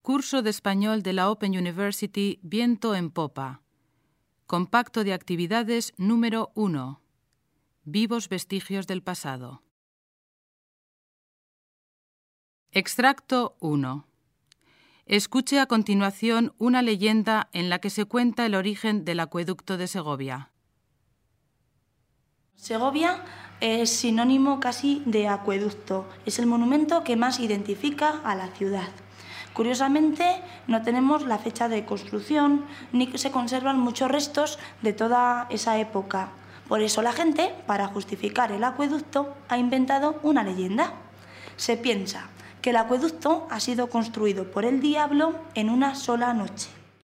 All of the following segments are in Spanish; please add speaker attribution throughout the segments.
Speaker 1: Curso de Español de la Open University Viento en Popa. Compacto de actividades número 1. Vivos vestigios del pasado. Extracto 1. Escuche a continuación una leyenda en la que se cuenta el origen del acueducto de Segovia.
Speaker 2: Segovia es sinónimo casi de acueducto. Es el monumento que más identifica a la ciudad. Curiosamente, no tenemos la fecha de construcción ni se conservan muchos restos de toda esa época. Por eso la gente, para justificar el acueducto, ha inventado una leyenda. Se piensa que el acueducto ha sido construido por el diablo en una sola noche.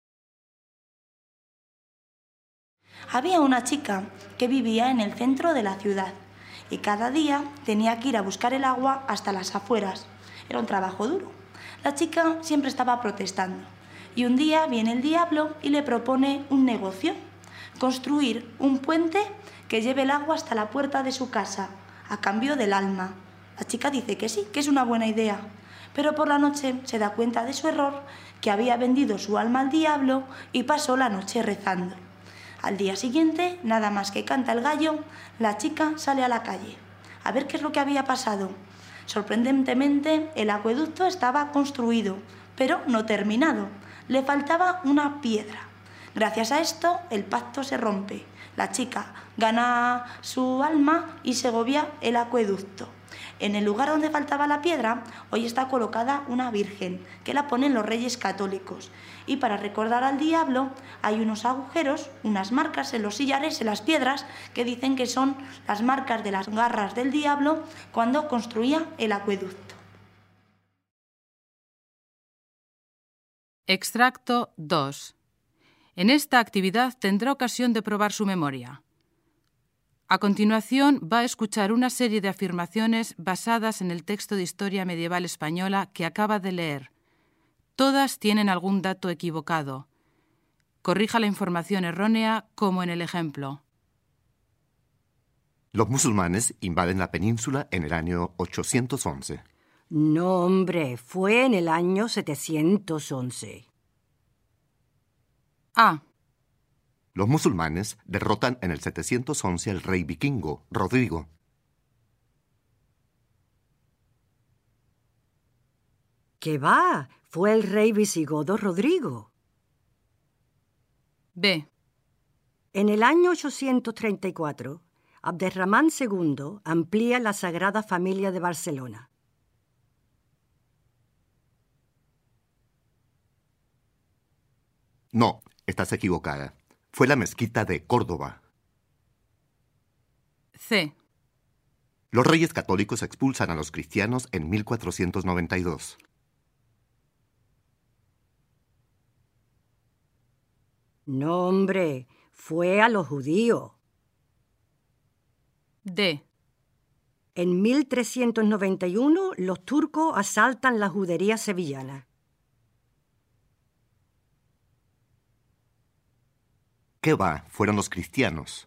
Speaker 2: Había una chica que vivía en el centro de la ciudad y cada día tenía que ir a buscar el agua hasta las afueras. Era un trabajo duro. La chica siempre estaba protestando y un día viene el diablo y le propone un negocio: construir un puente que lleve el agua hasta la puerta de su casa a cambio del alma. La chica dice que sí, que es una buena idea, pero por la noche se da cuenta de su error, que había vendido su alma al diablo y pasó la noche rezando. Al día siguiente, nada más que canta el gallo, la chica sale a la calle a ver qué es lo que había pasado. Sorprendentemente, el acueducto estaba construido, pero no terminado. Le faltaba una piedra. Gracias a esto, el pacto se rompe. La chica gana su alma y Segovia el acueducto. En el lugar donde faltaba la piedra, hoy está colocada una virgen, que la ponen los Reyes Católicos. Y para recordar al diablo, hay unos agujeros, unas marcas en los sillares, en las piedras, que dicen que son las marcas de las garras del diablo cuando construía el acueducto.
Speaker 1: Extracto 2. En esta actividad tendrá ocasión de probar su memoria. A continuación va a escuchar una serie de afirmaciones basadas en el texto de historia medieval española que acaba de leer. Todas tienen algún dato equivocado. Corrija la información errónea como en el ejemplo.
Speaker 3: Los musulmanes invaden la península en el año 811.
Speaker 4: No, hombre, fue en el año 711.
Speaker 1: A.
Speaker 3: Los musulmanes derrotan en el 711 al rey vikingo, Rodrigo.
Speaker 4: ¿Qué va? Fue el rey visigodo Rodrigo.
Speaker 1: B.
Speaker 4: En el año 834, Abderramán II amplía la Sagrada Familia de Barcelona.
Speaker 3: No, estás equivocada. Fue la mezquita de Córdoba.
Speaker 1: C.
Speaker 3: Los reyes católicos expulsan a los cristianos en 1492.
Speaker 4: No, hombre, fue a los judíos.
Speaker 1: D.
Speaker 4: En 1391, los turcos asaltan la judería sevillana.
Speaker 3: ¿Qué va? Fueron los cristianos.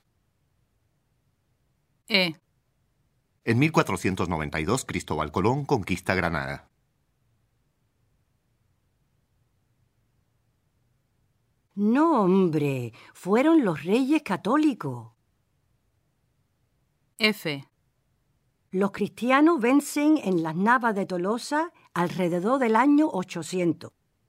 Speaker 1: E.
Speaker 3: En 1492, Cristóbal Colón conquista Granada.
Speaker 4: No, hombre, fueron los reyes católicos.
Speaker 1: F.
Speaker 4: Los cristianos vencen en las Navas de Tolosa alrededor del año 800.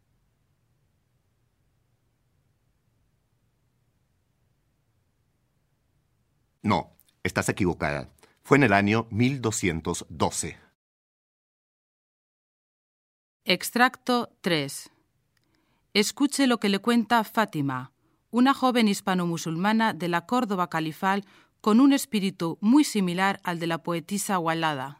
Speaker 3: No, estás equivocada. Fue en el año 1212.
Speaker 1: Extracto 3. Escuche lo que le cuenta Fátima, una joven hispano-musulmana de la Córdoba califal con un espíritu muy similar al de la poetisa Walada.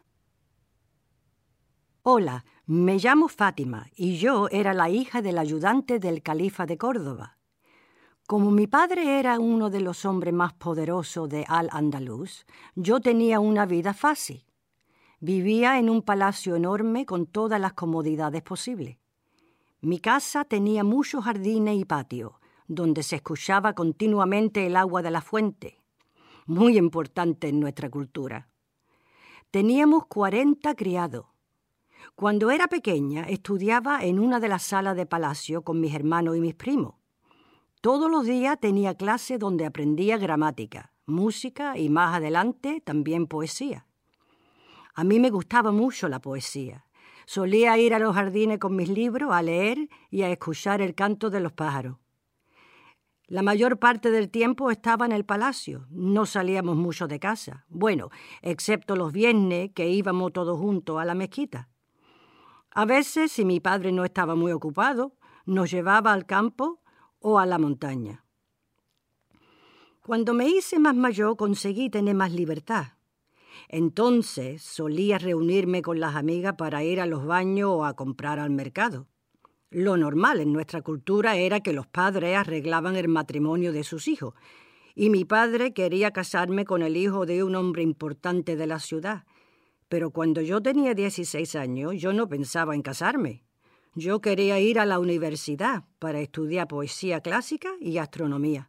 Speaker 4: Hola, me llamo Fátima y yo era la hija del ayudante del califa de Córdoba. Como mi padre era uno de los hombres más poderosos de Al-Andalus, yo tenía una vida fácil. Vivía en un palacio enorme con todas las comodidades posibles. Mi casa tenía muchos jardines y patios, donde se escuchaba continuamente el agua de la fuente, muy importante en nuestra cultura. Teníamos 40 criados. Cuando era pequeña, estudiaba en una de las salas de palacio con mis hermanos y mis primos. Todos los días tenía clase donde aprendía gramática, música y más adelante también poesía. A mí me gustaba mucho la poesía. Solía ir a los jardines con mis libros a leer y a escuchar el canto de los pájaros. La mayor parte del tiempo estaba en el palacio. No salíamos mucho de casa. Bueno, excepto los viernes que íbamos todos juntos a la mezquita. A veces, si mi padre no estaba muy ocupado, nos llevaba al campo o a la montaña. Cuando me hice más mayor conseguí tener más libertad. Entonces solía reunirme con las amigas para ir a los baños o a comprar al mercado. Lo normal en nuestra cultura era que los padres arreglaban el matrimonio de sus hijos, y mi padre quería casarme con el hijo de un hombre importante de la ciudad. Pero cuando yo tenía 16 años, yo no pensaba en casarme. Yo quería ir a la universidad para estudiar poesía clásica y astronomía.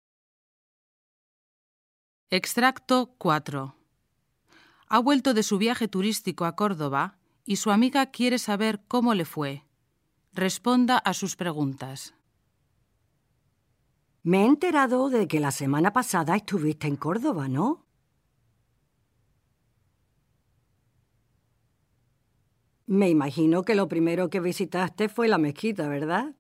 Speaker 1: Extracto 4. Ha vuelto de su viaje turístico a Córdoba y su amiga quiere saber cómo le fue. Responda a sus preguntas.
Speaker 4: Me he enterado de que la semana pasada estuviste en Córdoba, ¿no? Me imagino que lo primero que visitaste fue la mezquita, ¿verdad?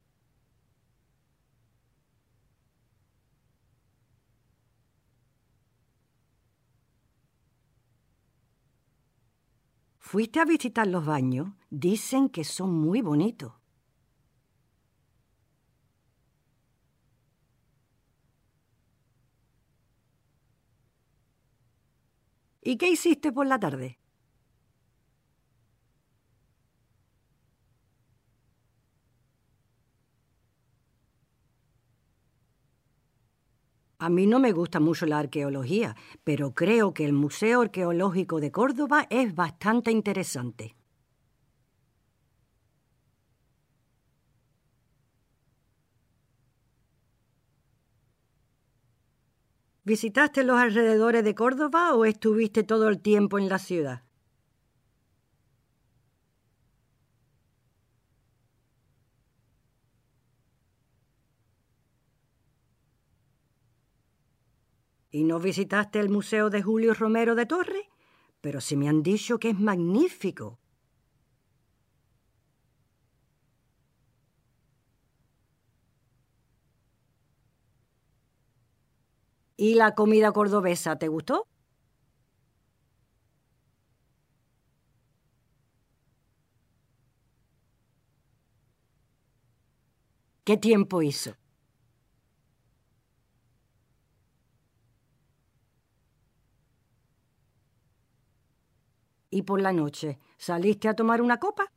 Speaker 4: ¿Fuiste a visitar los baños? Dicen que son muy bonitos. ¿Y qué hiciste por la tarde? A mí no me gusta mucho la arqueología, pero creo que el Museo Arqueológico de Córdoba es bastante interesante. ¿Visitaste los alrededores de Córdoba o estuviste todo el tiempo en la ciudad? ¿Y no visitaste el Museo de Julio Romero de Torres? Pero sí me han dicho que es magnífico. ¿Y la comida cordobesa te gustó? ¿Qué tiempo hizo? ¿Y por la noche saliste a tomar una copa?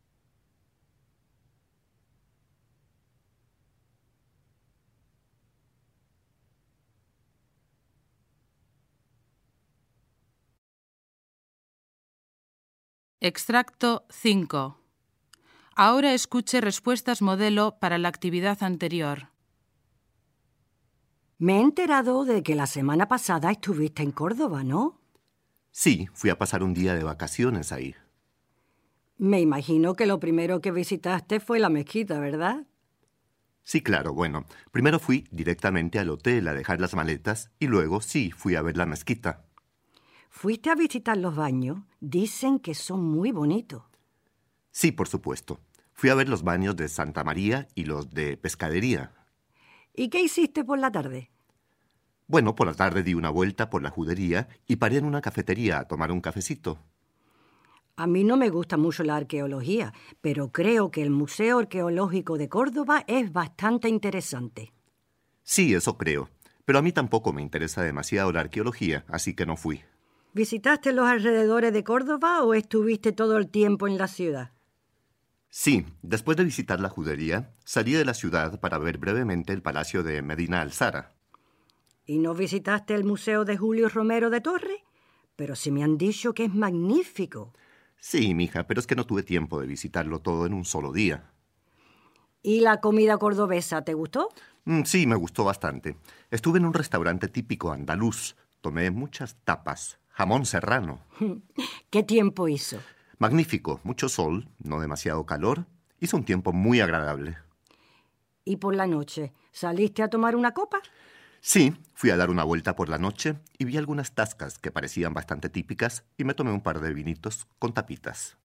Speaker 1: Extracto 5. Ahora escuche respuestas modelo para la actividad anterior.
Speaker 4: Me he enterado de que la semana pasada estuviste en Córdoba, ¿no?
Speaker 3: Sí, fui a pasar un día de vacaciones ahí.
Speaker 4: Me imagino que lo primero que visitaste fue la mezquita, ¿verdad?
Speaker 3: Sí, claro, bueno. Primero fui directamente al hotel a dejar las maletas y luego sí fui a ver la mezquita.
Speaker 4: ¿Fuiste a visitar los baños? Dicen que son muy bonitos.
Speaker 3: Sí, por supuesto. Fui a ver los baños de Santa María y los de Pescadería.
Speaker 4: ¿Y qué hiciste por la tarde?
Speaker 3: Bueno, por la tarde di una vuelta por la judería y paré en una cafetería a tomar un cafecito.
Speaker 4: A mí no me gusta mucho la arqueología, pero creo que el Museo Arqueológico de Córdoba es bastante interesante.
Speaker 3: Sí, eso creo. Pero a mí tampoco me interesa demasiado la arqueología, así que no fui.
Speaker 4: ¿Visitaste los alrededores de Córdoba o estuviste todo el tiempo en la ciudad?
Speaker 3: Sí, después de visitar la judería, salí de la ciudad para ver brevemente el palacio de Medina Alzara.
Speaker 4: ¿Y no visitaste el Museo de Julio Romero de Torres? Pero sí me han dicho que es magnífico.
Speaker 3: Sí, mija, pero es que no tuve tiempo de visitarlo todo en un solo día.
Speaker 4: ¿Y la comida cordobesa te gustó?
Speaker 3: Sí, me gustó bastante. Estuve en un restaurante típico andaluz. Tomé muchas tapas. Jamón serrano.
Speaker 4: ¿Qué tiempo hizo?
Speaker 3: Magnífico, mucho sol, no demasiado calor. Hizo un tiempo muy agradable.
Speaker 4: ¿Y por la noche? ¿Saliste a tomar una copa?
Speaker 3: Sí, fui a dar una vuelta por la noche y vi algunas tascas que parecían bastante típicas y me tomé un par de vinitos con tapitas.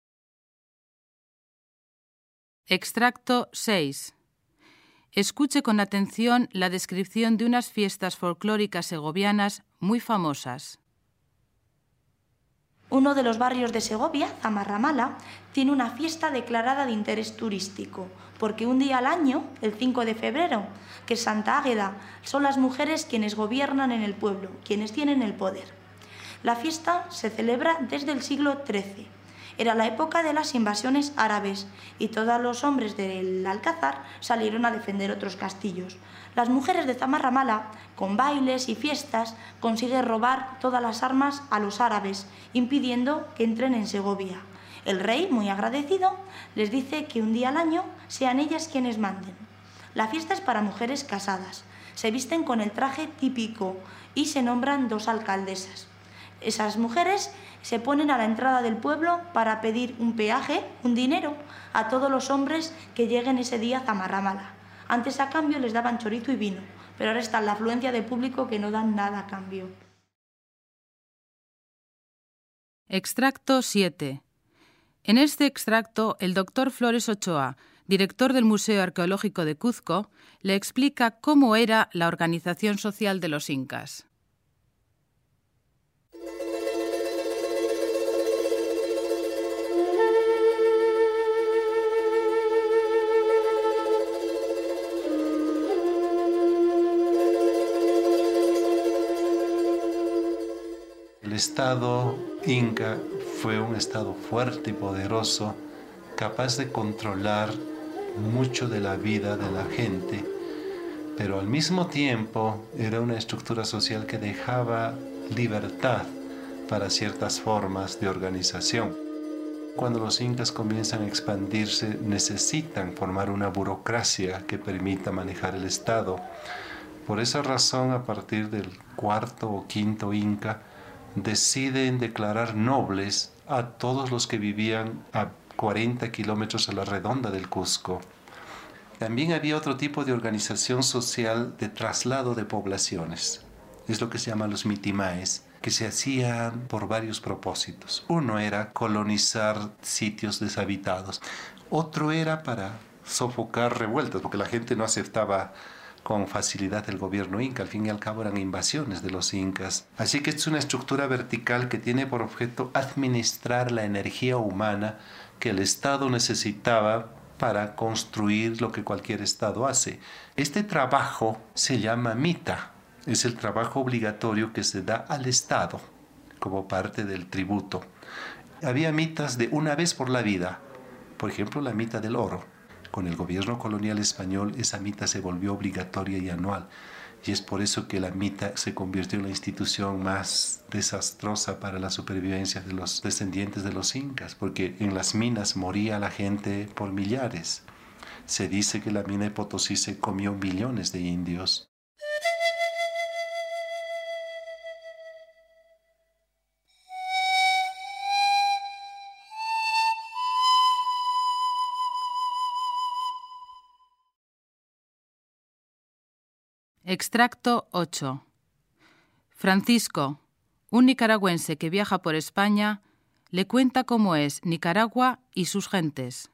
Speaker 1: Extracto 6. Escuche con atención la descripción de unas fiestas folclóricas segovianas muy famosas.
Speaker 2: Uno de los barrios de Segovia, Zamarramala, tiene una fiesta declarada de interés turístico, porque un día al año, el 5 de febrero, que es Santa Águeda, son las mujeres quienes gobiernan en el pueblo, quienes tienen el poder. La fiesta se celebra desde el siglo XIII. Era la época de las invasiones árabes y todos los hombres del Alcázar salieron a defender otros castillos. Las mujeres de Zamarramala, con bailes y fiestas, consiguen robar todas las armas a los árabes, impidiendo que entren en Segovia. El rey, muy agradecido, les dice que un día al año sean ellas quienes manden. La fiesta es para mujeres casadas. Se visten con el traje típico y se nombran 2 alcaldesas. Esas mujeres se ponen a la entrada del pueblo para pedir un peaje, un dinero, a todos los hombres que lleguen ese día a Zamarramala. Antes a cambio les daban chorizo y vino, pero ahora está la afluencia de público que no dan nada a cambio.
Speaker 1: Extracto 7. En este extracto, el doctor Flores Ochoa, director del Museo Arqueológico de Cuzco, le explica cómo era la organización social de los incas.
Speaker 5: El Estado inca fue un Estado fuerte y poderoso, capaz de controlar mucho de la vida de la gente, pero al mismo tiempo era una estructura social que dejaba libertad para ciertas formas de organización. Cuando los incas comienzan a expandirse, necesitan formar una burocracia que permita manejar el Estado. Por esa razón, a partir del 4º o 5º inca, deciden declarar nobles a todos los que vivían a 40 kilómetros a la redonda del Cusco. También había otro tipo de organización social de traslado de poblaciones. Es lo que se llama los mitimaes, que se hacían por varios propósitos. Uno era colonizar sitios deshabitados. Otro era para sofocar revueltas, porque la gente no aceptaba con facilidad el gobierno inca. Al fin y al cabo eran invasiones de los incas. Así que es una estructura vertical que tiene por objeto administrar la energía humana que el Estado necesitaba para construir lo que cualquier Estado hace. Este trabajo se llama mita. Es el trabajo obligatorio que se da al Estado como parte del tributo. Había mitas de una vez por la vida. Por ejemplo, la mita del oro. Con el gobierno colonial español, esa mita se volvió obligatoria y anual. Y es por eso que la mita se convirtió en la institución más desastrosa para la supervivencia de los descendientes de los incas, porque en las minas moría la gente por millares. Se dice que la mina de Potosí se comió millones de indios.
Speaker 1: Extracto 8. Francisco, un nicaragüense que viaja por España, le cuenta cómo es Nicaragua y sus gentes.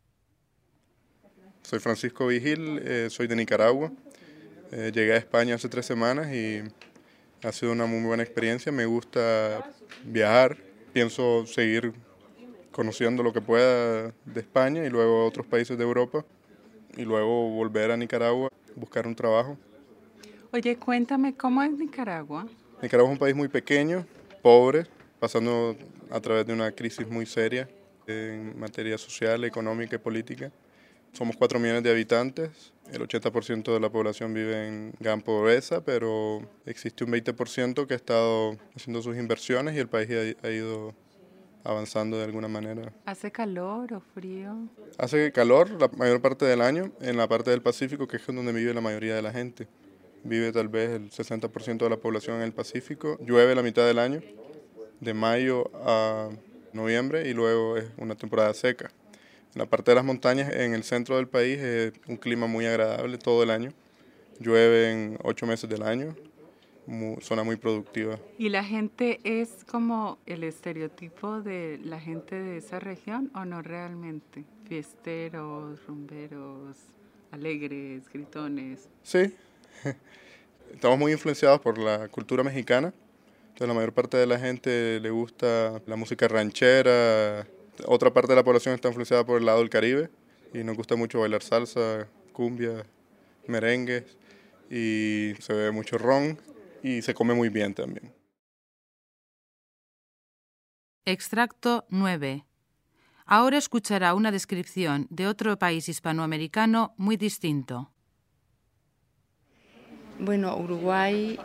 Speaker 6: Soy Francisco Vigil, soy de Nicaragua. Llegué a España hace 3 semanas y ha sido una muy buena experiencia. Me gusta viajar, pienso seguir conociendo lo que pueda de España y luego a otros países de Europa y luego volver a Nicaragua, buscar un trabajo.
Speaker 7: Oye, cuéntame, ¿cómo es Nicaragua?
Speaker 6: Nicaragua es un país muy pequeño, pobre, pasando a través de una crisis muy seria en materia social, económica y política. Somos 4 millones de habitantes, el 80% de la población vive en gran pobreza, pero existe un 20% que ha estado haciendo sus inversiones y el país ha ido avanzando de alguna manera.
Speaker 7: ¿Hace calor o frío?
Speaker 6: Hace calor la mayor parte del año en la parte del Pacífico, que es donde vive la mayoría de la gente. Vive tal vez el 60% de la población en el Pacífico. Llueve la mitad del año, de mayo a noviembre, y luego es una temporada seca. En la parte de las montañas, en el centro del país, es un clima muy agradable todo el año. Llueve en 8 meses del año, zona muy productiva.
Speaker 7: ¿Y la gente es como el estereotipo de la gente de esa región o no realmente? Fiesteros, rumberos, alegres, gritones.
Speaker 6: Sí, estamos muy influenciados por la cultura mexicana. Entonces, la mayor parte de la gente le gusta la música ranchera. Otra parte de la población está influenciada por el lado del Caribe y nos gusta mucho bailar salsa, cumbia, merengues, y se bebe mucho ron y se come muy bien también.
Speaker 1: Extracto 9. Ahora escuchará una descripción de otro país hispanoamericano muy distinto.
Speaker 8: Bueno, Uruguay,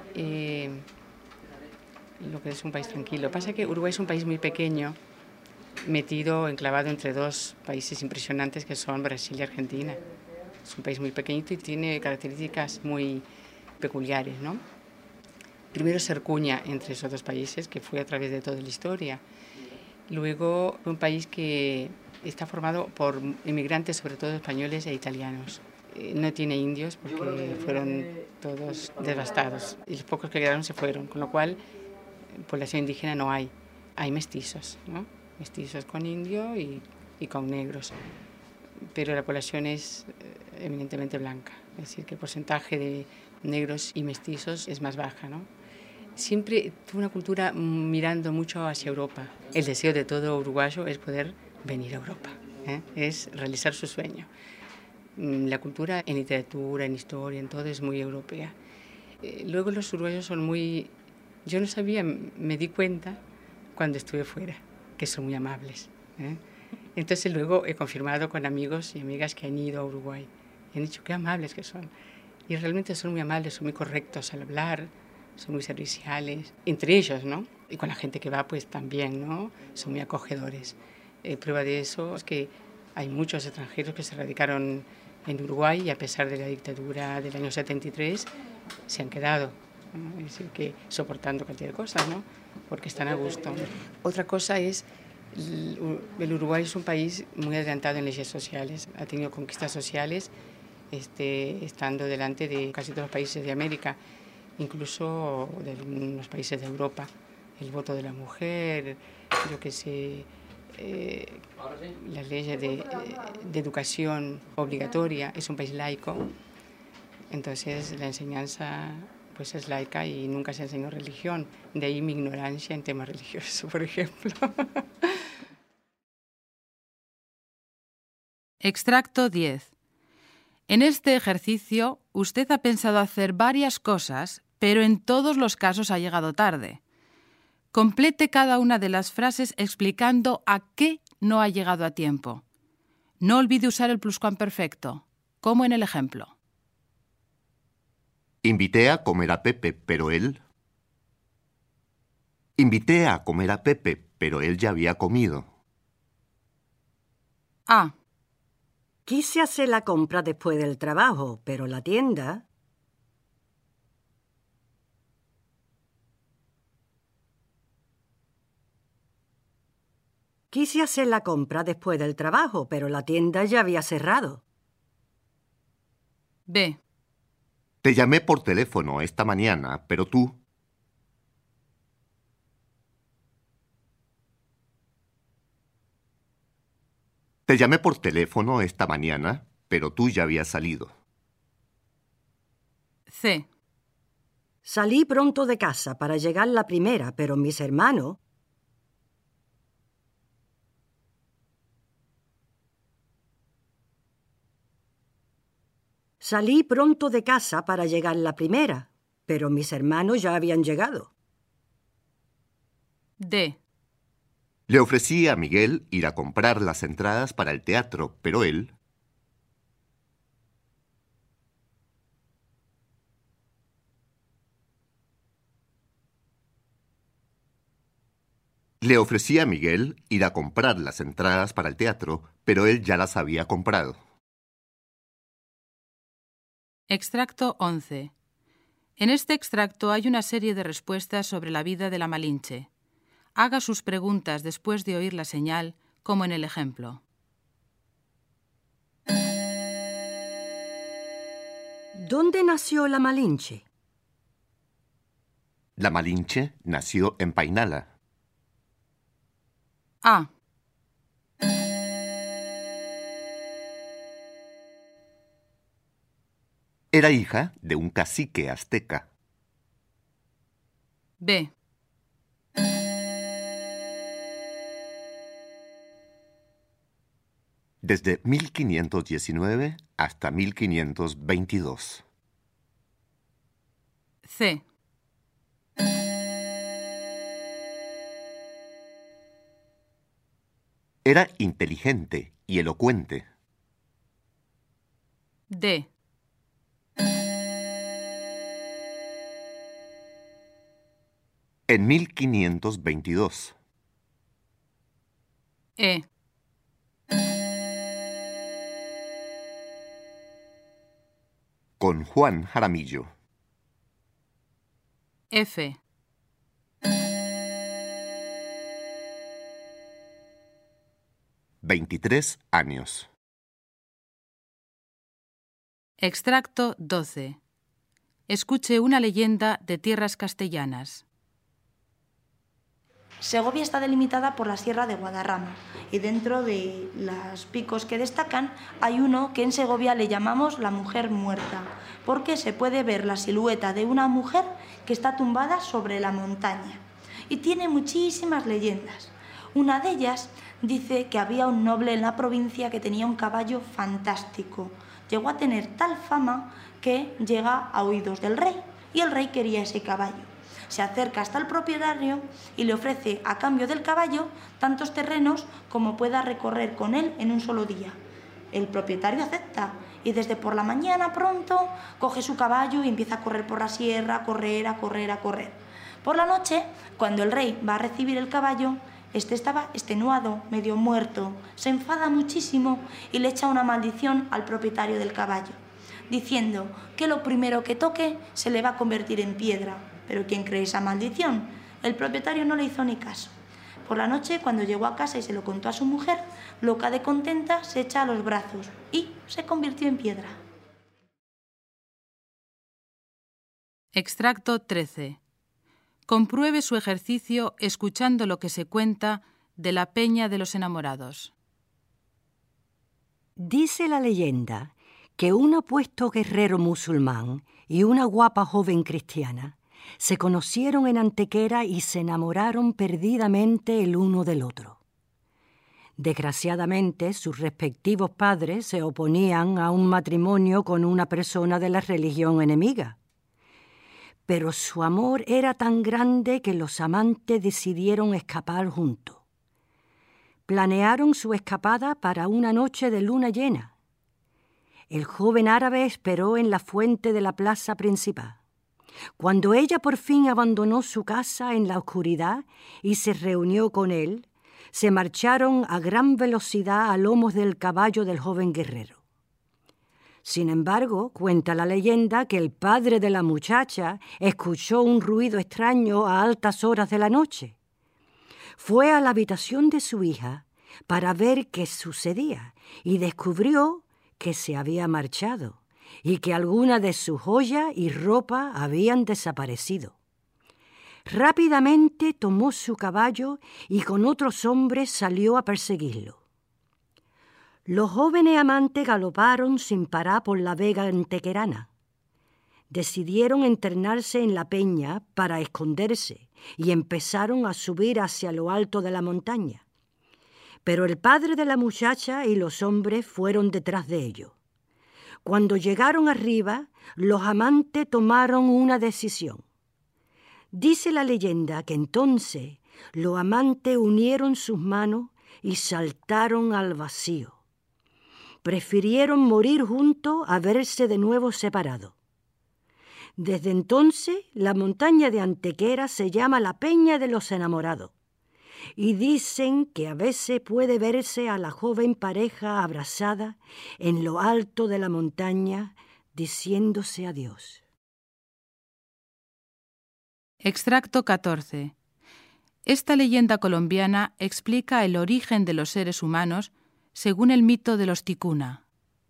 Speaker 8: lo que es un país tranquilo. Pasa que Uruguay es un país muy pequeño, metido, enclavado entre dos países impresionantes que son Brasil y Argentina. Es un país muy pequeñito y tiene características muy peculiares, ¿no? Primero Cercuña entre esos dos países, que fue a través de toda la historia. Luego, un país que está formado por inmigrantes, sobre todo españoles e italianos. No tiene indios porque fueron todos devastados y los pocos que quedaron se fueron, con lo cual población indígena no hay. Hay mestizos, ¿no? Mestizos con indio y con negros, pero la población es eminentemente blanca, es decir, que el porcentaje de negros y mestizos es más baja, ¿no? Siempre tuvo una cultura mirando mucho hacia Europa. El deseo de todo uruguayo es poder venir a Europa, es realizar su sueño. La cultura en literatura, en historia, en todo es muy europea. Luego los uruguayos son muy... Yo no sabía, me di cuenta cuando estuve fuera, que son muy amables. Entonces luego he confirmado con amigos y amigas que han ido a Uruguay. Y han dicho qué amables que son. Y realmente son muy amables, son muy correctos al hablar, son muy serviciales, entre ellos, ¿no? Y con la gente que va, pues también, ¿no? Son muy acogedores. Prueba de eso es que hay muchos extranjeros que se radicaron en Uruguay y a pesar de la dictadura del año 73 se han quedado, ¿no? Es decir, que soportando cualquier cosa, ¿no? Porque están a gusto. Otra cosa es, el Uruguay es un país muy adelantado en leyes sociales, ha tenido conquistas sociales, estando delante de casi todos los países de América, incluso de algunos países de Europa. El voto de la mujer, yo qué sé, las leyes de educación obligatoria, es un país laico, entonces la enseñanza pues es laica y nunca se enseñó religión, de ahí mi ignorancia en temas religiosos, por ejemplo.
Speaker 1: Extracto 10. En este ejercicio, usted ha pensado hacer varias cosas, pero en todos los casos ha llegado tarde. Complete cada una de las frases explicando a qué no ha llegado a tiempo. No olvide usar el pluscuamperfecto, como en el ejemplo.
Speaker 3: Invité a comer a Pepe, pero él... Invité a comer a Pepe, pero él ya había comido.
Speaker 1: A.
Speaker 4: Quise hacer la compra después del trabajo, pero la tienda... Quise hacer la compra después del trabajo, pero la tienda ya había cerrado.
Speaker 1: B.
Speaker 3: Te llamé por teléfono esta mañana, pero tú... Te llamé por teléfono esta mañana, pero tú ya habías salido.
Speaker 1: C.
Speaker 4: Salí pronto de casa para llegar la primera, pero mis hermanos... Salí pronto de casa para llegar la primera, pero mis hermanos ya habían llegado.
Speaker 1: D.
Speaker 3: Le ofrecí a Miguel ir a comprar las entradas para el teatro, pero él... Le ofrecí a Miguel ir a comprar las entradas para el teatro, pero él ya las había comprado.
Speaker 1: Extracto 11. En este extracto hay una serie de respuestas sobre la vida de la Malinche. Haga sus preguntas después de oír la señal, como en el ejemplo.
Speaker 4: ¿Dónde nació la Malinche?
Speaker 3: La Malinche nació en Painala.
Speaker 1: A.
Speaker 3: Era hija de un cacique azteca.
Speaker 1: B.
Speaker 3: Desde 1519 hasta 1522.
Speaker 1: C.
Speaker 3: Era inteligente y elocuente.
Speaker 1: D.
Speaker 3: En 1522.
Speaker 1: E.
Speaker 3: Con Juan Jaramillo.
Speaker 1: F.
Speaker 3: $23 años.
Speaker 1: Extracto 12. Escuche una leyenda de tierras castellanas.
Speaker 2: Segovia está delimitada por la Sierra de Guadarrama y dentro de los picos que destacan hay uno que en Segovia le llamamos la mujer muerta, porque se puede ver la silueta de una mujer que está tumbada sobre la montaña y tiene muchísimas leyendas. Una de ellas dice que había un noble en la provincia que tenía un caballo fantástico. Llegó a tener tal fama que llega a oídos del rey y el rey quería ese caballo. Se acerca hasta el propietario y le ofrece a cambio del caballo tantos terrenos como pueda recorrer con él en un solo día. El propietario acepta y desde por la mañana pronto coge su caballo y empieza a correr por la sierra, a correr. Por la noche, cuando el rey va a recibir el caballo, este estaba extenuado, medio muerto, se enfada muchísimo y le echa una maldición al propietario del caballo, diciendo que lo primero que toque se le va a convertir en piedra. Pero ¿quién cree esa maldición? El propietario no le hizo ni caso. Por la noche, cuando llegó a casa y se lo contó a su mujer, loca de contenta, se echa a los brazos y se convirtió en piedra.
Speaker 1: Extracto 13. Compruebe su ejercicio escuchando lo que se cuenta de la Peña de los Enamorados.
Speaker 4: Dice la leyenda que un apuesto guerrero musulmán y una guapa joven cristiana se conocieron en Antequera y se enamoraron perdidamente el uno del otro. Desgraciadamente, sus respectivos padres se oponían a un matrimonio con una persona de la religión enemiga. Pero su amor era tan grande que los amantes decidieron escapar juntos. Planearon su escapada para una noche de luna llena. El joven árabe esperó en la fuente de la plaza principal. Cuando ella por fin abandonó su casa en la oscuridad y se reunió con él, se marcharon a gran velocidad a lomos del caballo del joven guerrero. Sin embargo, cuenta la leyenda que el padre de la muchacha escuchó un ruido extraño a altas horas de la noche. Fue a la habitación de su hija para ver qué sucedía y descubrió que se había marchado y que algunas de sus joyas y ropa habían desaparecido. Rápidamente tomó su caballo y con otros hombres salió a perseguirlo. Los jóvenes amantes galoparon sin parar por la vega antequerana. Decidieron internarse en la peña para esconderse y empezaron a subir hacia lo alto de la montaña. Pero el padre de la muchacha y los hombres fueron detrás de ellos. Cuando llegaron arriba, los amantes tomaron una decisión. Dice la leyenda que entonces los amantes unieron sus manos y saltaron al vacío. Prefirieron morir juntos a verse de nuevo separados. Desde entonces, la montaña de Antequera se llama la Peña de los Enamorados y dicen que a veces puede verse a la joven pareja abrazada en lo alto de la montaña diciéndose adiós.
Speaker 1: Extracto 14. Esta leyenda colombiana explica el origen de los seres humanos según el mito de los ticuna.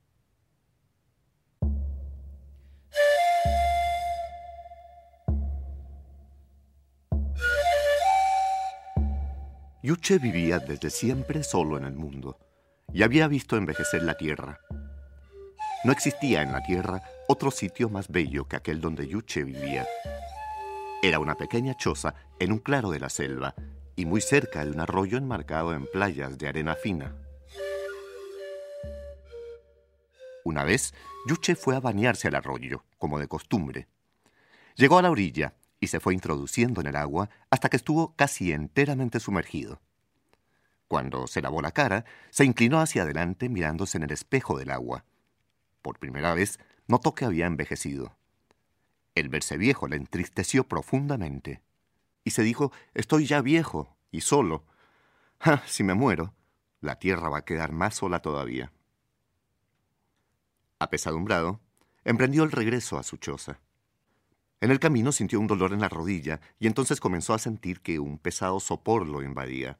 Speaker 3: Yuche vivía desde siempre solo en el mundo y había visto envejecer la tierra. No existía en la tierra otro sitio más bello que aquel donde Yuche vivía. Era una pequeña choza en un claro de la selva y muy cerca de un arroyo enmarcado en playas de arena fina. Una vez, Yuche fue a bañarse al arroyo, como de costumbre. Llegó a la orilla y se fue introduciendo en el agua hasta que estuvo casi enteramente sumergido. Cuando se lavó la cara, se inclinó hacia adelante mirándose en el espejo del agua. Por primera vez, notó que había envejecido. El verse viejo le entristeció profundamente. Y se dijo, estoy ya viejo y solo. ¡Ja! Si me muero, la tierra va a quedar más sola todavía. Apesadumbrado, emprendió el regreso a su choza. En el camino sintió un dolor en la rodilla y entonces comenzó a sentir que un pesado sopor lo invadía.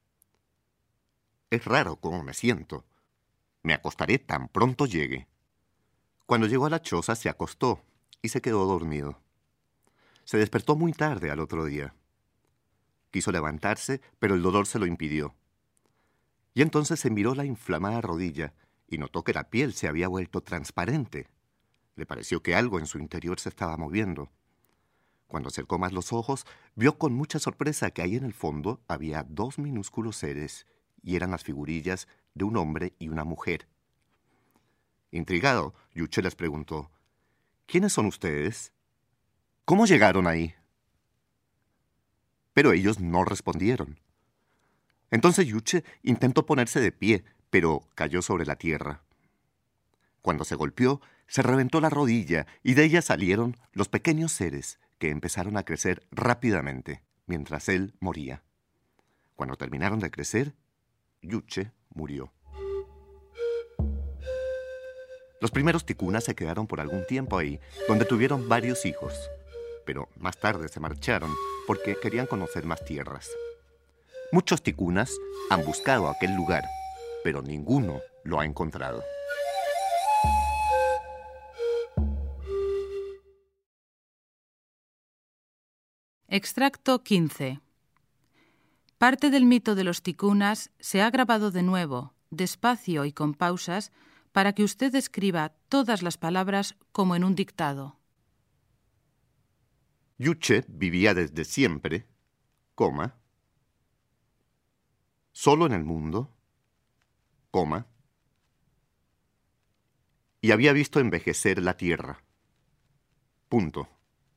Speaker 3: Es raro cómo me siento. Me acostaré tan pronto llegue. Cuando llegó a la choza se acostó y se quedó dormido. Se despertó muy tarde al otro día. Quiso levantarse, pero el dolor se lo impidió. Y entonces se miró la inflamada rodilla y notó que la piel se había vuelto transparente. Le pareció que algo en su interior se estaba moviendo. Cuando acercó más los ojos, vio con mucha sorpresa que ahí en el fondo había 2 minúsculos seres, y eran las figurillas de un hombre y una mujer. Intrigado, Yuche les preguntó, ¿quiénes son ustedes? ¿Cómo llegaron ahí? Pero ellos no respondieron. Entonces Yuche intentó ponerse de pie, pero cayó sobre la tierra. Cuando se golpeó, se reventó la rodilla y de ella salieron los pequeños seres que empezaron a crecer rápidamente mientras él moría. Cuando terminaron de crecer, Yuche murió. Los primeros ticunas se quedaron por algún tiempo ahí, donde tuvieron varios hijos, pero más tarde se marcharon porque querían conocer más tierras. Muchos ticunas han buscado aquel lugar, pero ninguno lo ha encontrado.
Speaker 1: Extracto 15. Parte del mito de los ticunas se ha grabado de nuevo, despacio y con pausas, para que usted escriba todas las palabras como en un dictado.
Speaker 3: Yuche vivía desde siempre, solo en el mundo, y había visto envejecer la tierra. Punto.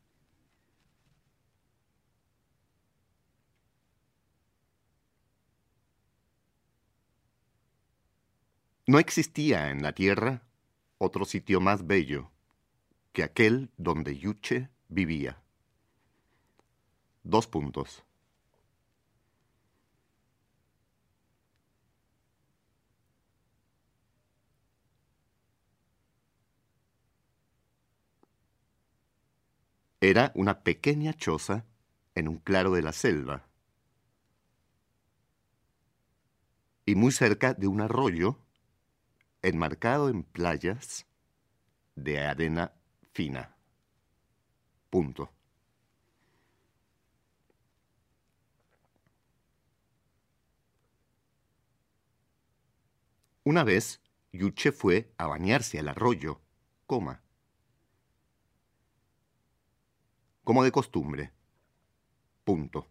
Speaker 3: No existía en la tierra otro sitio más bello que aquel donde Yuche vivía. 2 puntos. Era una pequeña choza en un claro de la selva y muy cerca de un arroyo enmarcado en playas de arena fina. Punto. Una vez, Yuche fue a bañarse al arroyo, como de costumbre. Punto.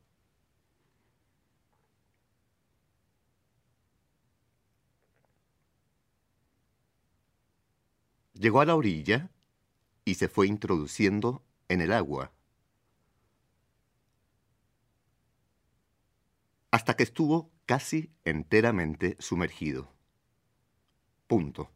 Speaker 3: Llegó a la orilla y se fue introduciendo en el agua, hasta que estuvo casi enteramente sumergido. Punto.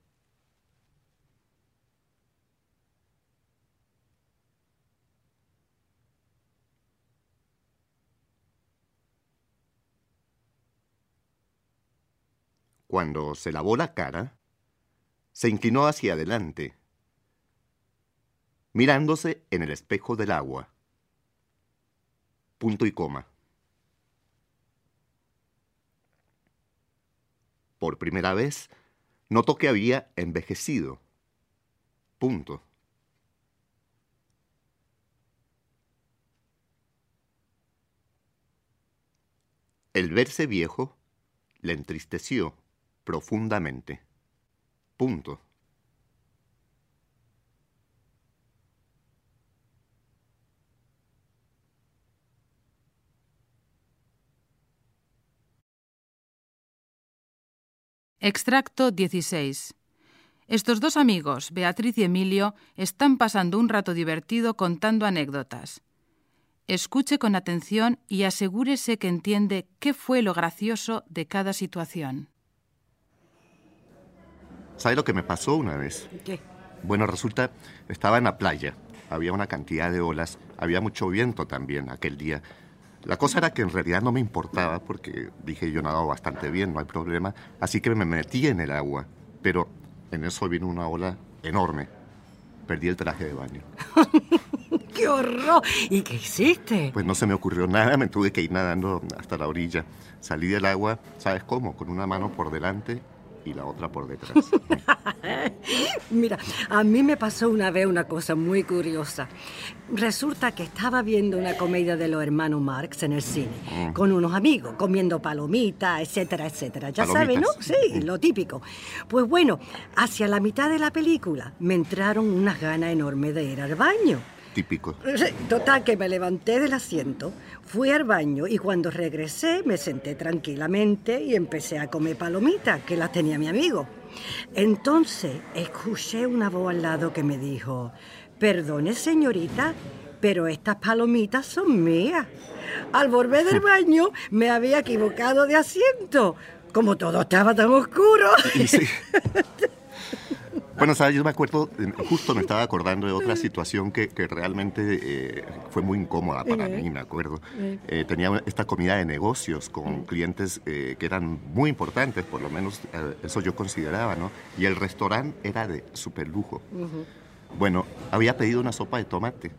Speaker 3: Cuando se lavó la cara, se inclinó hacia adelante, mirándose en el espejo del agua. Punto y coma. por primera vez, notó que había envejecido. Punto. El verse viejo le entristeció profundamente. Punto.
Speaker 1: Extracto 16. Estos dos amigos, Beatriz y Emilio, están pasando un rato divertido contando anécdotas. Escuche con atención y asegúrese que entiende qué fue lo gracioso de cada situación.
Speaker 3: ¿Sabe lo que me pasó una vez?
Speaker 4: ¿Qué?
Speaker 3: Bueno, resulta, estaba en la playa, había una cantidad de olas, había mucho viento también aquel día. La cosa era que en realidad no me importaba porque dije yo nadaba bastante bien, no hay problema, así que me metí en el agua, pero en eso vino una ola enorme. Perdí el traje de baño.
Speaker 4: ¡Qué horror! ¿Y qué hiciste?
Speaker 3: Pues no se me ocurrió nada, me tuve que ir nadando hasta la orilla. Salí del agua, ¿sabes cómo? Con una mano por delante y la otra por detrás.
Speaker 4: Mira, a mí me pasó una vez una cosa muy curiosa. Resulta que estaba viendo una comedia de los hermanos Marx en el cine, con unos amigos, comiendo palomitas, etcétera, etcétera. Ya sabes, ¿no? Sí, lo típico. Pues bueno, hacia la mitad de la película me entraron unas ganas enormes de ir al baño.
Speaker 3: Típico.
Speaker 4: Total, que me levanté del asiento, fui al baño y cuando regresé me senté tranquilamente y empecé a comer palomitas, que las tenía mi amigo. Entonces escuché una voz al lado que me dijo: «Perdone, señorita, pero estas palomitas son mías». Al volver del baño me había equivocado de asiento, como todo estaba tan oscuro.
Speaker 3: Y sí. Bueno, ¿sabes? Yo me acuerdo, justo me estaba acordando de otra situación que realmente fue muy incómoda para mí, me acuerdo. Tenía esta comida de negocios con clientes que eran muy importantes, por lo menos eso yo consideraba, ¿no? Y el restaurante era de súper lujo. Bueno, había pedido una sopa de tomate.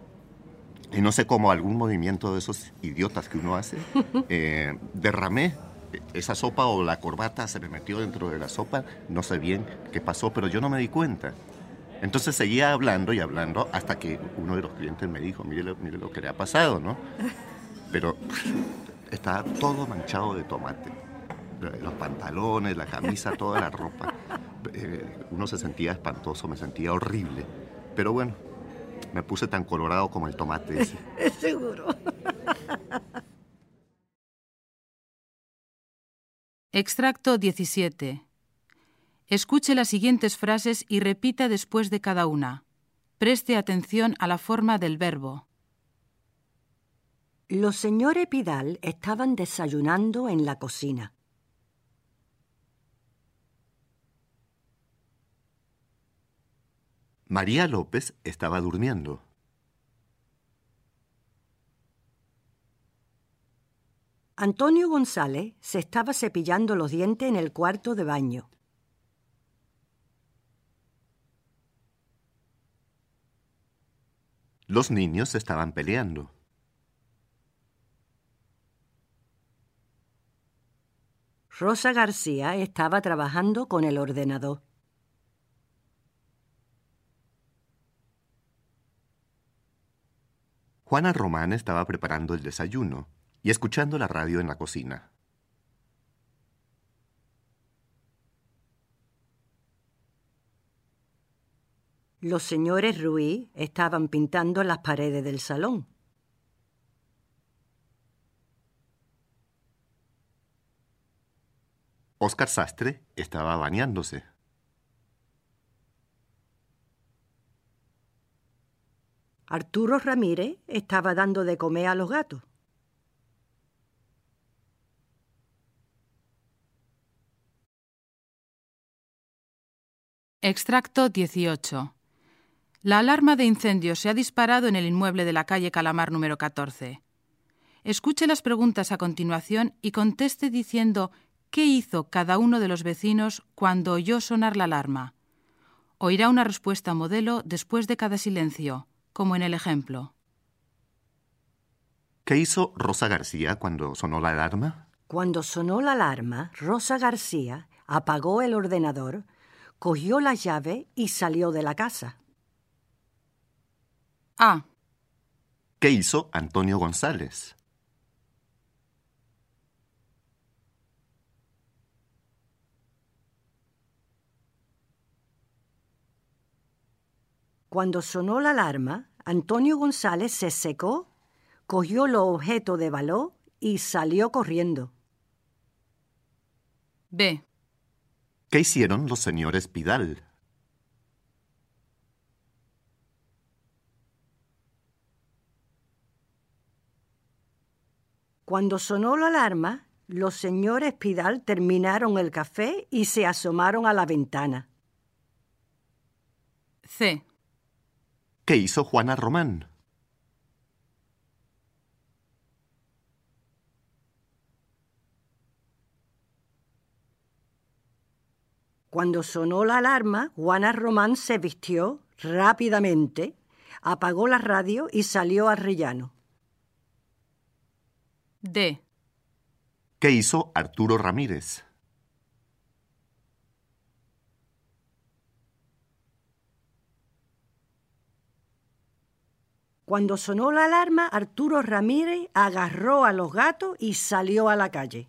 Speaker 3: Y no sé cómo algún movimiento de esos idiotas que uno hace, derramé esa sopa o la corbata se me metió dentro de la sopa, no sé bien qué pasó, pero yo no me di cuenta. Entonces seguía hablando y hablando hasta que uno de los clientes me dijo, mire lo que le ha pasado, ¿no? Pero estaba todo manchado de tomate. Los pantalones, la camisa, toda la ropa. Uno se sentía espantoso, me sentía horrible. Pero bueno, me puse tan colorado como el tomate ese.
Speaker 4: Seguro.
Speaker 1: Extracto 17. Escuche las siguientes frases y repita después de cada una. Preste atención a la forma del verbo.
Speaker 4: Los señores Vidal estaban desayunando en la cocina.
Speaker 3: María López estaba durmiendo.
Speaker 4: Antonio González se estaba cepillando los dientes en el cuarto de baño.
Speaker 3: Los niños estaban peleando.
Speaker 4: Rosa García estaba trabajando con el ordenador.
Speaker 3: Juana Román estaba preparando el desayuno y escuchando la radio en la cocina.
Speaker 4: Los señores Ruiz estaban pintando las paredes del salón.
Speaker 3: Óscar Sastre estaba bañándose.
Speaker 4: Arturo Ramírez estaba dando de comer a los gatos.
Speaker 1: Extracto 18. La alarma de incendio se ha disparado en el inmueble de la calle Calamar número 14. Escuche las preguntas a continuación y conteste diciendo qué hizo cada uno de los vecinos cuando oyó sonar la alarma. Oirá una respuesta modelo después de cada silencio, como en el ejemplo.
Speaker 3: ¿Qué hizo Rosa García cuando sonó la alarma?
Speaker 4: Cuando sonó la alarma, Rosa García apagó el ordenador, cogió la llave y salió de la casa.
Speaker 1: A.
Speaker 3: ¿Qué hizo Antonio González?
Speaker 4: Cuando sonó la alarma, Antonio González se secó, cogió los objetos de valor y salió corriendo.
Speaker 1: B.
Speaker 3: ¿Qué hicieron los señores Vidal?
Speaker 4: Cuando sonó la alarma, los señores Vidal terminaron el café y se asomaron a la ventana.
Speaker 1: C.
Speaker 3: ¿Qué hizo Juana Román?
Speaker 4: Cuando sonó la alarma, Juana Román se vistió rápidamente, apagó la radio y salió al rellano.
Speaker 1: D.
Speaker 3: ¿Qué hizo Arturo Ramírez?
Speaker 4: Cuando sonó la alarma, Arturo Ramírez agarró a los gatos y salió a la calle.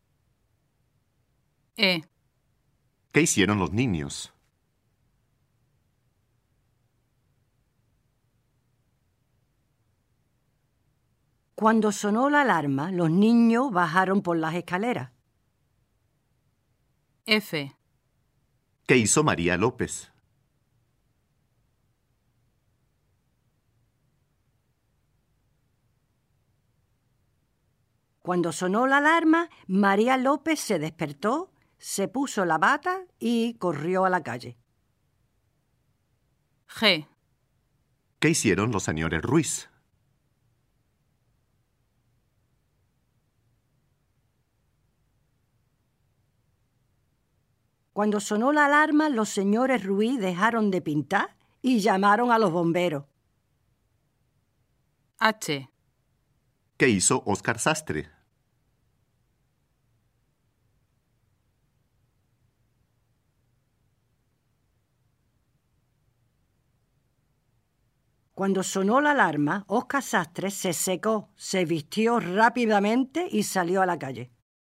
Speaker 1: E.
Speaker 3: ¿Qué hicieron los niños?
Speaker 4: Cuando sonó la alarma, los niños bajaron por las escaleras.
Speaker 1: F.
Speaker 3: ¿Qué hizo María López?
Speaker 4: Cuando sonó la alarma, María López se despertó, se puso la bata y corrió a la calle.
Speaker 1: G.
Speaker 3: ¿Qué hicieron los señores Ruiz?
Speaker 4: Cuando sonó la alarma, los señores Ruiz dejaron de pintar y llamaron a los bomberos.
Speaker 1: H.
Speaker 3: ¿Qué hizo Óscar Sastre?
Speaker 4: Cuando sonó la alarma, Óscar Sastre se secó, se vistió rápidamente y salió a la calle.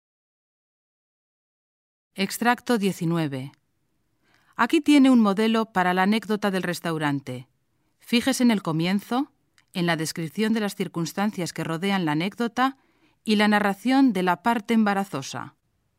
Speaker 1: Extracto 19. Aquí tiene un modelo para la anécdota del restaurante. Fíjese en el comienzo, en la descripción de las circunstancias que rodean la anécdota y la narración de la parte embarazosa.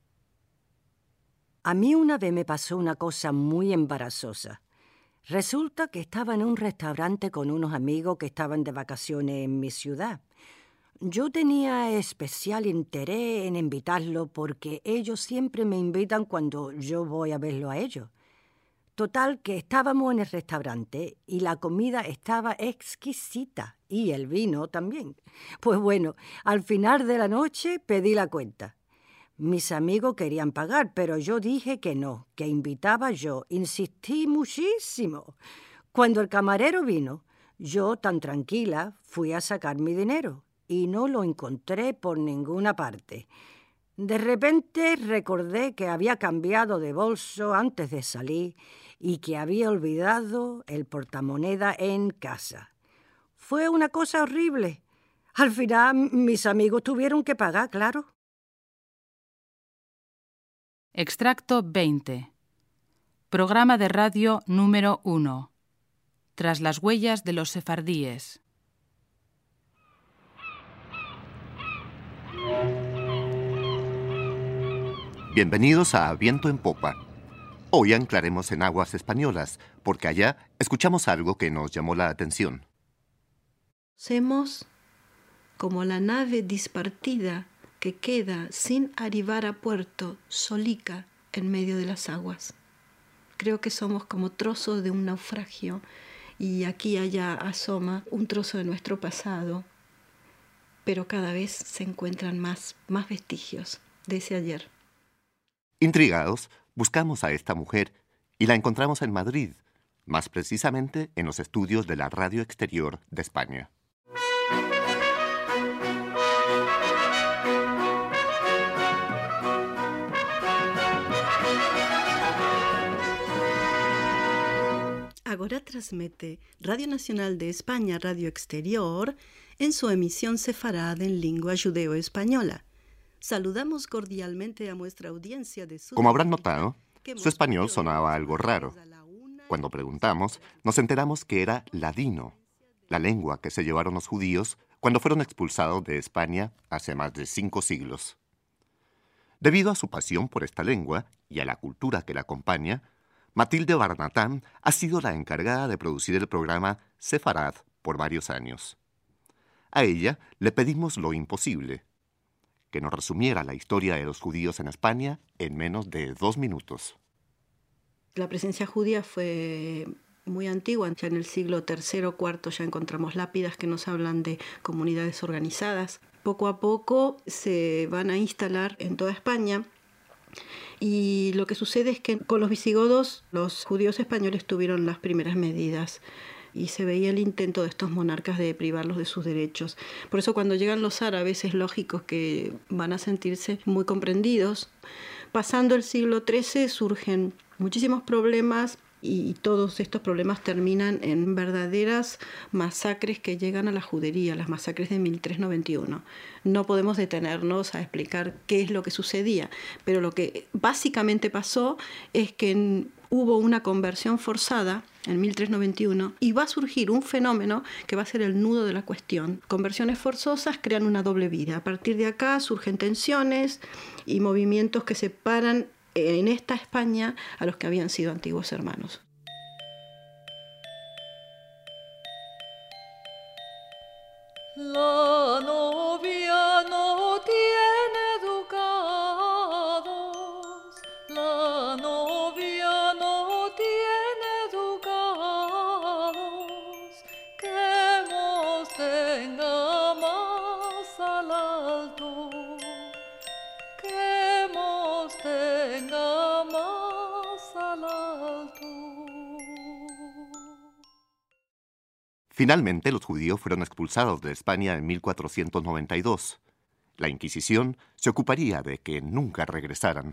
Speaker 4: A mí una vez me pasó una cosa muy embarazosa. Resulta que estaba en un restaurante con unos amigos que estaban de vacaciones en mi ciudad. Yo tenía especial interés en invitarlos porque ellos siempre me invitan cuando yo voy a verlo a ellos. Total, que estábamos en el restaurante y la comida estaba exquisita y el vino también. Pues bueno, al final de la noche pedí la cuenta. Mis amigos querían pagar, pero yo dije que no, que invitaba yo. Insistí muchísimo. Cuando el camarero vino, yo, tan tranquila, fui a sacar mi dinero y no lo encontré por ninguna parte. De repente recordé que había cambiado de bolso antes de salir y que había olvidado el portamoneda en casa. Fue una cosa horrible. Al final, mis amigos tuvieron que pagar, claro.
Speaker 1: Extracto 20. Programa de radio número 1. Tras las huellas de los sefardíes.
Speaker 3: Bienvenidos a Viento en Popa. Hoy anclaremos en aguas españolas, porque allá escuchamos algo que nos llamó la atención.
Speaker 9: Somos como la nave dispartida que queda sin arribar a puerto, solica en medio de las aguas. Creo que somos como trozos de un naufragio y aquí y allá asoma un trozo de nuestro pasado, pero cada vez se encuentran más vestigios de ese ayer.
Speaker 3: Intrigados, buscamos a esta mujer y la encontramos en Madrid, más precisamente en los estudios de la Radio Exterior de España.
Speaker 9: Agora transmite Radio Nacional de España, Radio Exterior, en su emisión sefarad en lengua judeo-española. Saludamos cordialmente a nuestra audiencia de Sudamérica.
Speaker 3: Como habrán notado, su español sonaba algo raro. Cuando preguntamos, nos enteramos que era ladino, la lengua que se llevaron los judíos cuando fueron expulsados de España hace más de 5 siglos. Debido a su pasión por esta lengua y a la cultura que la acompaña, Matilde Barnatán ha sido la encargada de producir el programa Sefarad por varios años. A ella le pedimos lo imposible, que nos resumiera la historia de los judíos en España en menos de 2 minutos.
Speaker 9: La presencia judía fue muy antigua, ya en el siglo III o IV ya encontramos lápidas que nos hablan de comunidades organizadas. Poco a poco se van a instalar en toda España y lo que sucede es que con los visigodos los judíos españoles tuvieron las primeras medidas y se veía el intento de estos monarcas de privarlos de sus derechos. Por eso cuando llegan los árabes es lógico que van a sentirse muy comprendidos. Pasando el siglo XIII surgen muchísimos problemas y todos estos problemas terminan en verdaderas masacres que llegan a la judería, las masacres de 1391. No podemos detenernos a explicar qué es lo que sucedía, pero lo que básicamente pasó es que hubo una conversión forzada en 1391 y va a surgir un fenómeno que va a ser el nudo de la cuestión. Conversiones forzosas crean una doble vida. A partir de acá surgen tensiones y movimientos que separan en esta España a los que habían sido antiguos hermanos.
Speaker 10: La novia no tiene ducados, la novia no tiene ducados, que nos tenga más al alto, que nos tenga más al alto.
Speaker 3: Finalmente, los judíos fueron expulsados de España en 1492. La Inquisición se ocuparía de que nunca regresaran.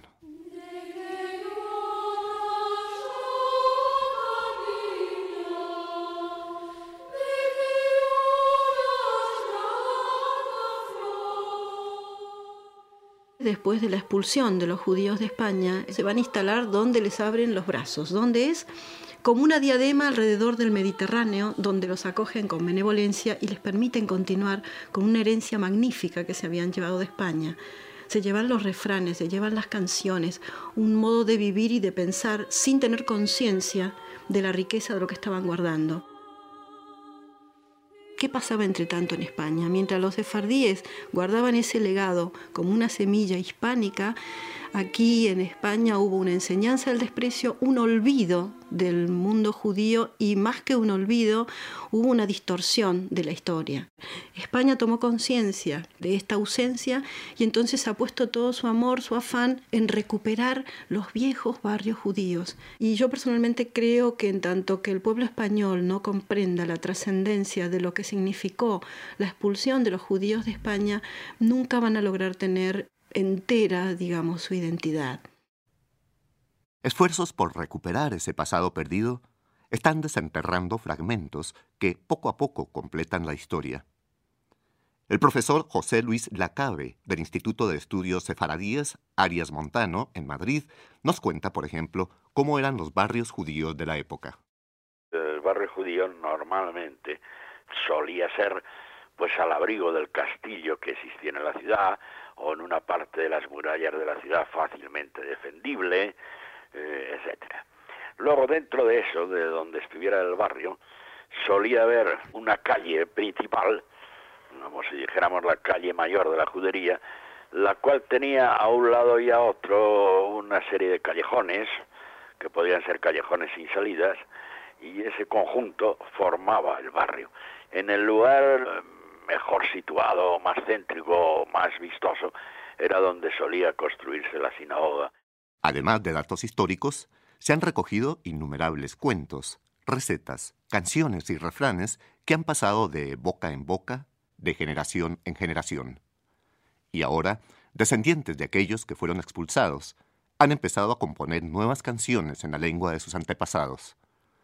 Speaker 9: Después de la expulsión de los judíos de España, se van a instalar donde les abren los brazos, donde es como una diadema alrededor del Mediterráneo, donde los acogen con benevolencia y les permiten continuar con una herencia magnífica que se habían llevado de España. Se llevan los refranes, se llevan las canciones, un modo de vivir y de pensar sin tener conciencia de la riqueza de lo que estaban guardando. ¿Qué pasaba entre tanto en España? Mientras los sefardíes guardaban ese legado como una semilla hispánica, aquí en España hubo una enseñanza del desprecio, un olvido del mundo judío y más que un olvido, hubo una distorsión de la historia. España tomó conciencia de esta ausencia y entonces ha puesto todo su amor, su afán en recuperar los viejos barrios judíos. Y yo personalmente creo que en tanto que el pueblo español no comprenda la trascendencia de lo que significó la expulsión de los judíos de España, nunca van a lograr tener entera, digamos, su identidad.
Speaker 3: Esfuerzos por recuperar ese pasado perdido están desenterrando fragmentos que poco a poco completan la historia. El profesor José Luis Lacabe, del Instituto de Estudios Sefaradíes Arias Montano, en Madrid, nos cuenta, por ejemplo, cómo eran los barrios judíos de la época.
Speaker 11: El barrio judío normalmente solía ser pues al abrigo del castillo que existía en la ciudad o en una parte de las murallas de la ciudad fácilmente defendible, etcétera. Luego dentro de eso, de donde estuviera el barrio, solía haber una calle principal, como si dijéramos la calle mayor de la judería, la cual tenía a un lado y a otro una serie de callejones, que podían ser callejones sin salidas, y ese conjunto formaba el barrio. En el lugar mejor situado, más céntrico, más vistoso, era donde solía construirse la sinagoga.
Speaker 3: Además de datos históricos, se han recogido innumerables cuentos, recetas, canciones y refranes que han pasado de boca en boca, de generación en generación. Y ahora, descendientes de aquellos que fueron expulsados, han empezado a componer nuevas canciones en la lengua de sus antepasados.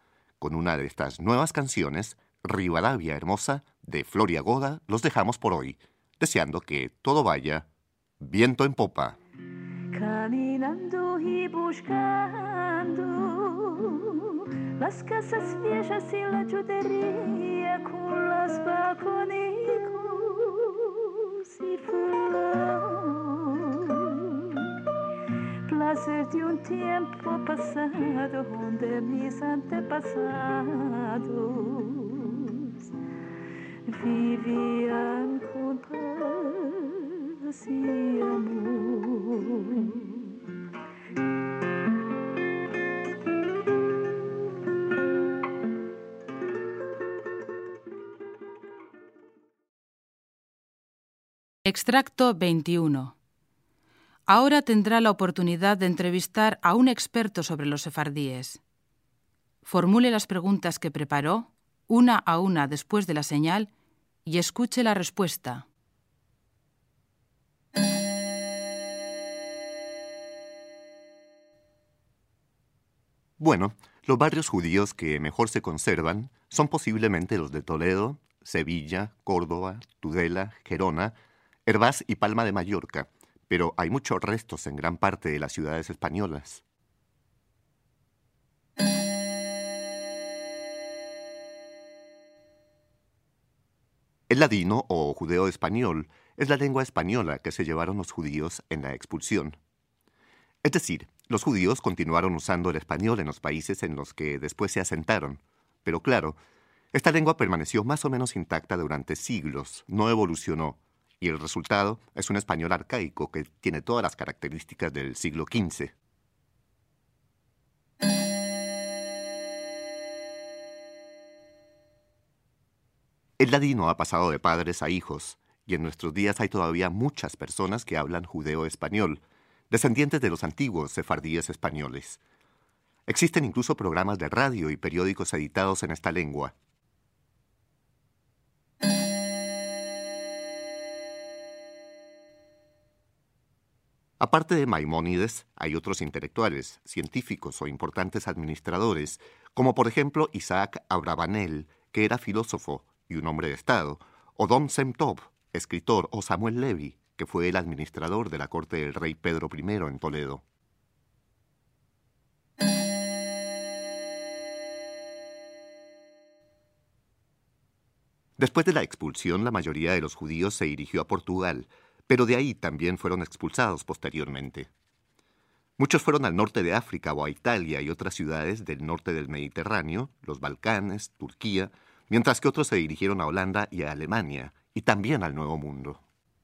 Speaker 3: con una de estas nuevas canciones, Rivadavia Hermosa, de Floria Goda, los dejamos por hoy, deseando que todo vaya viento en popa.
Speaker 10: Caminando y buscando las casas viejas y la judería con los balconicos y flor. Placer de un tiempo pasado donde mis antepasados vivían con paz y amor.
Speaker 1: Extracto 21. Ahora tendrá la oportunidad de entrevistar a un experto sobre los sefardíes. Formule las preguntas que preparó, una a una después de la señal, y escuche la respuesta.
Speaker 3: Bueno, los barrios judíos que mejor se conservan son posiblemente los de Toledo, Sevilla, Córdoba, Tudela, Gerona, Hervás y Palma de Mallorca, pero hay muchos restos en gran parte de las ciudades españolas. El ladino o judeo español es la lengua española que se llevaron los judíos en la expulsión. Es decir, los judíos continuaron usando el español en los países en los que después se asentaron, pero claro, esta lengua permaneció más o menos intacta durante siglos, no evolucionó, y el resultado es un español arcaico que tiene todas las características del siglo XV. El ladino ha pasado de padres a hijos, y en nuestros días hay todavía muchas personas que hablan judeo-español, descendientes de los antiguos sefardíes españoles. Existen incluso programas de radio y periódicos editados en esta lengua. Aparte de Maimónides, hay otros intelectuales, científicos o importantes administradores, como por ejemplo Isaac Abravanel, que era filósofo y un hombre de Estado, o Dom Sem Tov, escritor, o Samuel Levi, que fue el administrador de la corte del rey Pedro I en Toledo. Después de la expulsión, la mayoría de los judíos se dirigió a Portugal, pero de ahí también fueron expulsados posteriormente. Muchos fueron al norte de África o a Italia y otras ciudades del norte del Mediterráneo, los Balcanes, Turquía, mientras que otros se dirigieron a Holanda y a Alemania, y también al Nuevo Mundo.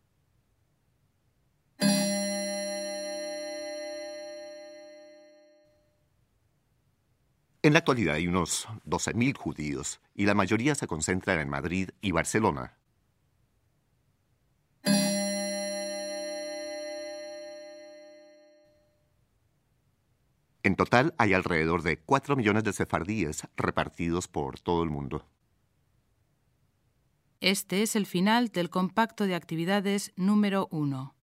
Speaker 3: En la actualidad hay unos 12.000 judíos, y la mayoría se concentran en Madrid y Barcelona. En total hay alrededor de 4 millones de sefardíes repartidos por todo el mundo.
Speaker 1: Este es el final del compacto de actividades número 1.